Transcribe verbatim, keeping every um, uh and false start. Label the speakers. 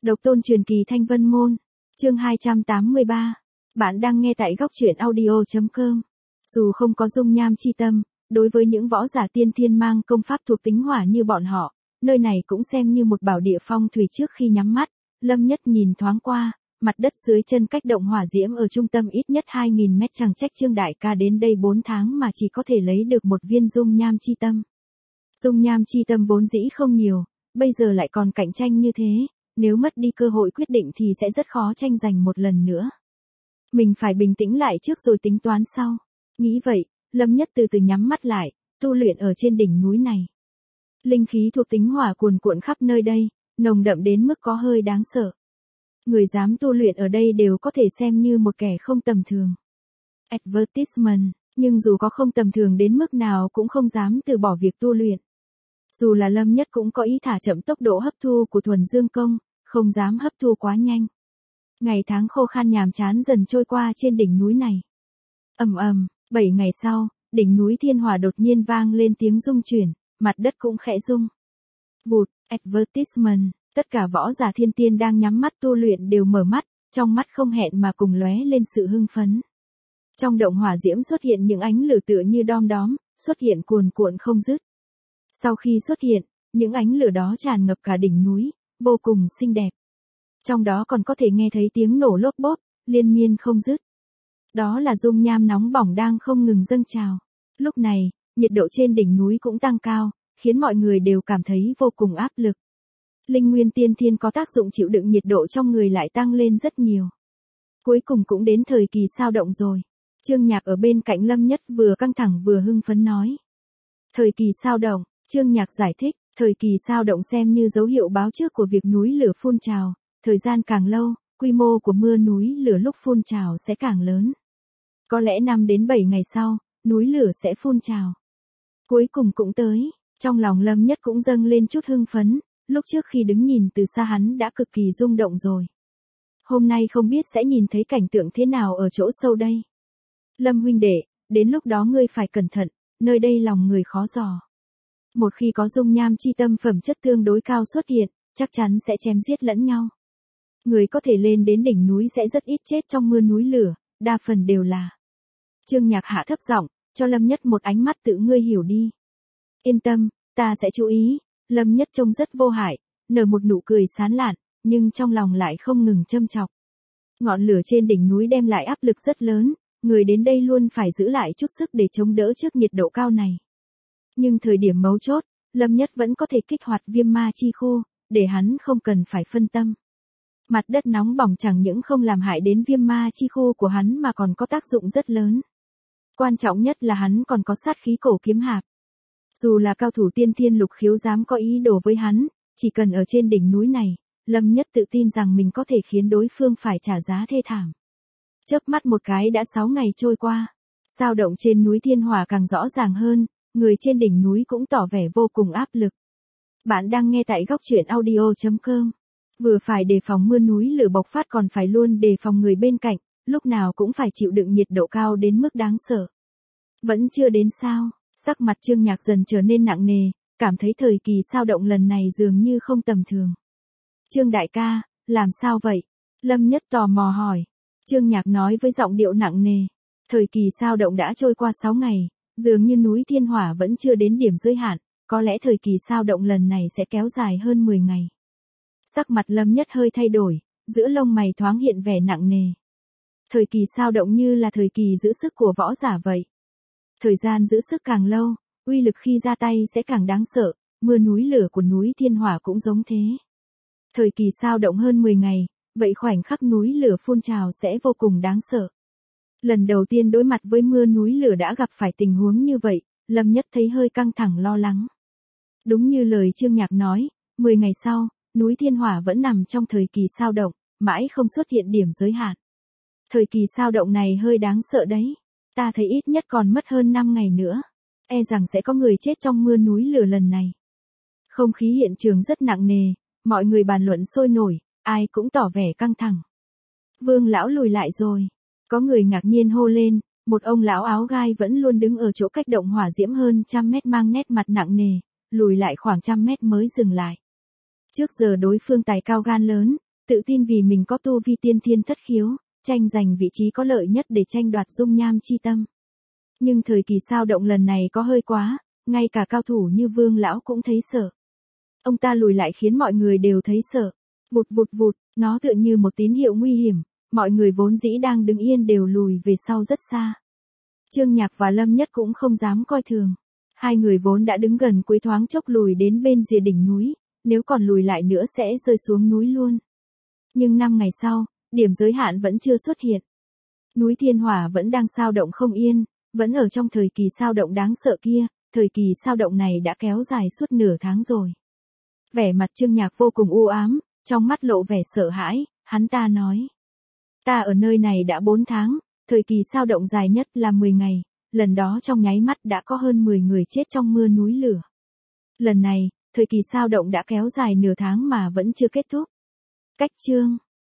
Speaker 1: Độc tôn truyền kỳ Thanh Vân Môn, chương hai trăm tám mươi ba. Bạn đang nghe tại góc truyện audio chấm com. Dù không có dung nham chi tâm, đối với những võ giả tiên thiên mang công pháp thuộc tính hỏa như bọn họ, nơi này cũng xem như một bảo địa phong thủy. Trước khi nhắm mắt, Lâm Nhất nhìn thoáng qua, mặt đất dưới chân cách động hỏa diễm ở trung tâm ít nhất hai nghìn mét, chẳng trách Trương đại ca đến đây bốn tháng mà chỉ có thể lấy được một viên dung nham chi tâm. Dung nham chi tâm vốn dĩ không nhiều, bây giờ lại còn cạnh tranh như thế, nếu mất đi cơ hội quyết định thì sẽ rất khó tranh giành một lần nữa. Mình phải bình tĩnh lại trước rồi tính toán sau. Nghĩ vậy, Lâm Nhất từ từ nhắm mắt lại, tu luyện ở trên đỉnh núi này. Linh khí thuộc tính hỏa cuồn cuộn khắp nơi đây, nồng đậm đến mức có hơi đáng sợ. Người dám tu luyện ở đây đều có thể xem như một kẻ không tầm thường. Advertisement, nhưng dù có không tầm thường đến mức nào cũng không dám từ bỏ việc tu luyện. Dù là Lâm Nhất cũng có ý thả chậm tốc độ hấp thu của thuần dương công, không dám hấp thu quá nhanh. Ngày tháng khô khan nhàm chán dần trôi qua trên đỉnh núi này. Ầm ầm, bảy ngày sau, đỉnh núi Thiên Hỏa đột nhiên vang lên tiếng rung chuyển, mặt đất cũng khẽ rung. Vụt, advertisement, tất cả võ giả thiên tiên đang nhắm mắt tu luyện đều mở mắt, trong mắt không hẹn mà cùng lóe lên sự hưng phấn. Trong động hỏa diễm xuất hiện những ánh lửa tựa như đom đóm, xuất hiện cuồn cuộn không dứt. Sau khi xuất hiện, những ánh lửa đó tràn ngập cả đỉnh núi, vô cùng xinh đẹp. Trong đó còn có thể nghe thấy tiếng nổ lốp bốp, liên miên không dứt. Đó là dung nham nóng bỏng đang không ngừng dâng trào. Lúc này, nhiệt độ trên đỉnh núi cũng tăng cao, khiến mọi người đều cảm thấy vô cùng áp lực. Linh nguyên tiên thiên có tác dụng chịu đựng nhiệt độ trong người lại tăng lên rất nhiều. Cuối cùng cũng đến thời kỳ sao động rồi. Trương Nhạc ở bên cạnh Lâm Nhất vừa căng thẳng vừa hưng phấn nói. Thời kỳ sao động, Trương Nhạc giải thích, thời kỳ sao động xem như dấu hiệu báo trước của việc núi lửa phun trào, thời gian càng lâu, quy mô của mưa núi lửa lúc phun trào sẽ càng lớn. Có lẽ năm đến bảy ngày sau, núi lửa sẽ phun trào. Cuối cùng cũng tới, trong lòng Lâm Nhất cũng dâng lên chút hưng phấn, lúc trước khi đứng nhìn từ xa hắn đã cực kỳ rung động rồi. Hôm nay không biết sẽ nhìn thấy cảnh tượng thế nào ở chỗ sâu đây. Lâm huynh đệ, đến lúc đó ngươi phải cẩn thận, nơi đây lòng người khó dò. Một khi có dung nham chi tâm phẩm chất tương đối cao xuất hiện, chắc chắn sẽ chém giết lẫn nhau. Người có thể lên đến đỉnh núi sẽ rất ít chết trong mưa núi lửa, đa phần đều là. Trương Nhạc hạ thấp giọng, cho Lâm Nhất một ánh mắt tự ngươi hiểu đi. Yên tâm, ta sẽ chú ý. Lâm Nhất trông rất vô hại, nở một nụ cười sán lạn, nhưng trong lòng lại không ngừng châm chọc. Ngọn lửa trên đỉnh núi đem lại áp lực rất lớn, người đến đây luôn phải giữ lại chút sức để chống đỡ trước nhiệt độ cao này. Nhưng thời điểm mấu chốt, Lâm Nhất vẫn có thể kích hoạt viêm ma chi khu, để hắn không cần phải phân tâm. Mặt đất nóng bỏng chẳng những không làm hại đến viêm ma chi khu của hắn mà còn có tác dụng rất lớn. Quan trọng nhất là hắn còn có sát khí cổ kiếm hạp. Dù là cao thủ tiên thiên lục khiếu dám có ý đồ với hắn, chỉ cần ở trên đỉnh núi này, Lâm Nhất tự tin rằng mình có thể khiến đối phương phải trả giá thê thảm. Chớp mắt một cái đã sáu ngày trôi qua, sao động trên núi Thiên Hỏa càng rõ ràng hơn, người trên đỉnh núi cũng tỏ vẻ vô cùng áp lực. Bạn đang nghe tại góc truyện audio chấm com. Vừa phải đề phòng mưa núi lửa bộc phát còn phải luôn đề phòng người bên cạnh, lúc nào cũng phải chịu đựng nhiệt độ cao đến mức đáng sợ. Vẫn chưa đến sao, sắc mặt Trương Nhạc dần trở nên nặng nề, cảm thấy thời kỳ sao động lần này dường như không tầm thường. Trương đại ca, làm sao vậy? Lâm Nhất tò mò hỏi. Trương Nhạc nói với giọng điệu nặng nề. Thời kỳ sao động đã trôi qua sáu ngày, dường như núi Thiên Hỏa vẫn chưa đến điểm giới hạn, có lẽ thời kỳ sao động lần này sẽ kéo dài hơn mười ngày. Sắc mặt Lâm Nhất hơi thay đổi, giữa lông mày thoáng hiện vẻ nặng nề. Thời kỳ sao động như là thời kỳ giữ sức của võ giả vậy. Thời gian giữ sức càng lâu, uy lực khi ra tay sẽ càng đáng sợ, mưa núi lửa của núi Thiên Hỏa cũng giống thế. Thời kỳ sao động hơn mười ngày, vậy khoảnh khắc núi lửa phun trào sẽ vô cùng đáng sợ. Lần đầu tiên đối mặt với mưa núi lửa đã gặp phải tình huống như vậy, Lâm Nhất thấy hơi căng thẳng lo lắng. Đúng như lời Trương Nhạc nói, mười ngày sau, núi Thiên Hỏa vẫn nằm trong thời kỳ sao động, mãi không xuất hiện điểm giới hạn. Thời kỳ sao động này hơi đáng sợ đấy. Ta thấy ít nhất còn mất hơn năm ngày nữa. E rằng sẽ có người chết trong mưa núi lửa lần này. Không khí hiện trường rất nặng nề, mọi người bàn luận sôi nổi, ai cũng tỏ vẻ căng thẳng. Vương lão lùi lại rồi. Có người ngạc nhiên hô lên, một ông lão áo gai vẫn luôn đứng ở chỗ cách động hỏa diễm hơn trăm mét mang nét mặt nặng nề, lùi lại khoảng trăm mét mới dừng lại. Trước giờ đối phương tài cao gan lớn, tự tin vì mình có tu vi tiên thiên thất khiếu, tranh giành vị trí có lợi nhất để tranh đoạt dung nham chi tâm. Nhưng thời kỳ sao động lần này có hơi quá, ngay cả cao thủ như Vương lão cũng thấy sợ. Ông ta lùi lại khiến mọi người đều thấy sợ. Vụt vụt vụt, nó tựa như một tín hiệu nguy hiểm, mọi người vốn dĩ đang đứng yên đều lùi về sau rất xa. Trương Nhạc và Lâm Nhất cũng không dám coi thường. Hai người vốn đã đứng gần cuối thoáng chốc lùi đến bên rìa đỉnh núi, nếu còn lùi lại nữa sẽ rơi xuống núi luôn. Nhưng năm ngày sau, điểm giới hạn vẫn chưa xuất hiện. Núi Thiên Hỏa vẫn đang sao động không yên, vẫn ở trong thời kỳ sao động đáng sợ kia, thời kỳ sao động này đã kéo dài suốt nửa tháng rồi. Vẻ mặt Trương Nhạc vô cùng u ám, trong mắt lộ vẻ sợ hãi, hắn ta nói. Ta ở nơi này đã bốn tháng, thời kỳ sao động dài nhất là mười ngày, lần đó trong nháy mắt đã có hơn mười người chết trong mưa núi lửa. Lần này, thời kỳ sao động đã kéo dài nửa tháng mà vẫn chưa kết thúc. Cách chương